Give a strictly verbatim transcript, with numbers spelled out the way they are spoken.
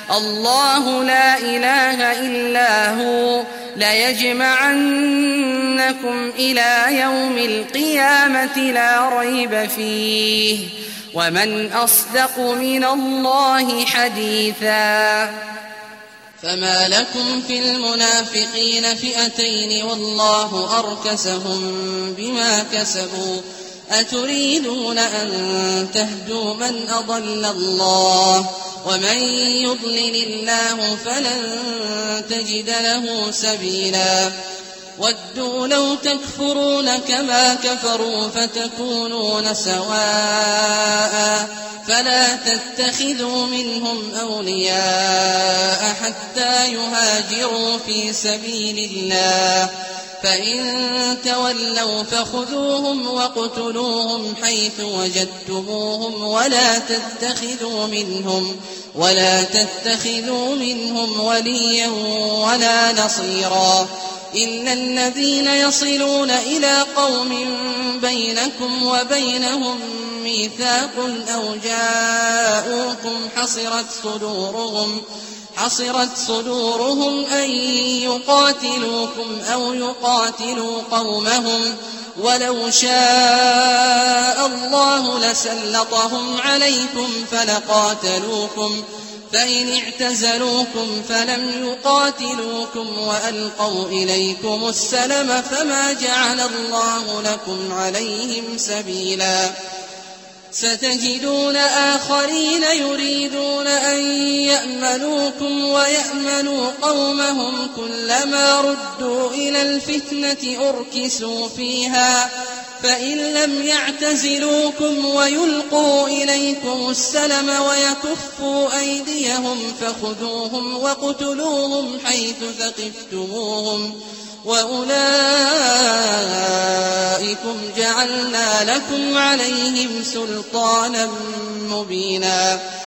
الله لا إله إلا هو ليجمعنكم إلى يوم القيامة لا ريب فيه ومن أصدق من الله حديثا. فما لكم في المنافقين فئتين والله أركسهم بما كسبوا أتريدون أن تهدوا من أضل الله ومن يضلل الله فلن تجد له سبيلا. ودوا لو تكفرون كما كفروا فتكونون سواء فلا تتخذوا منهم أولياء حتى يهاجروا في سبيل الله فإن تولوا فخذوهم واقتلوهم حيث وجدتموهم ولا تتخذوا منهم ولا تتخذوا منهم وليا ولا نصيرا إلا الذين يصلون إلى قوم بينكم وبينهم ميثاق أو جاءوكم حصرت صدورهم حصرت صدورهم أن يقاتلوكم أو يقاتلوا قومهم ولو شاء الله لسلطهم عليكم فلقاتلوكم فإن اعتزلوكم فلم يقاتلوكم وألقوا إليكم السلم فما جعل الله لكم عليهم سبيلا. ستجدون آخرين يريدون أن يأمنوكم ويأمنوا قومهم كلما ردوا إلى الفتنة أركسوا فيها فإن لم يعتزلوكم ويلقوا إليكم السلم ويكفوا أيديهم فخذوهم واقتلوهم حيث ثقفتموهم وأولئكم جعلنا لكم عليهم سلطانا مبينا.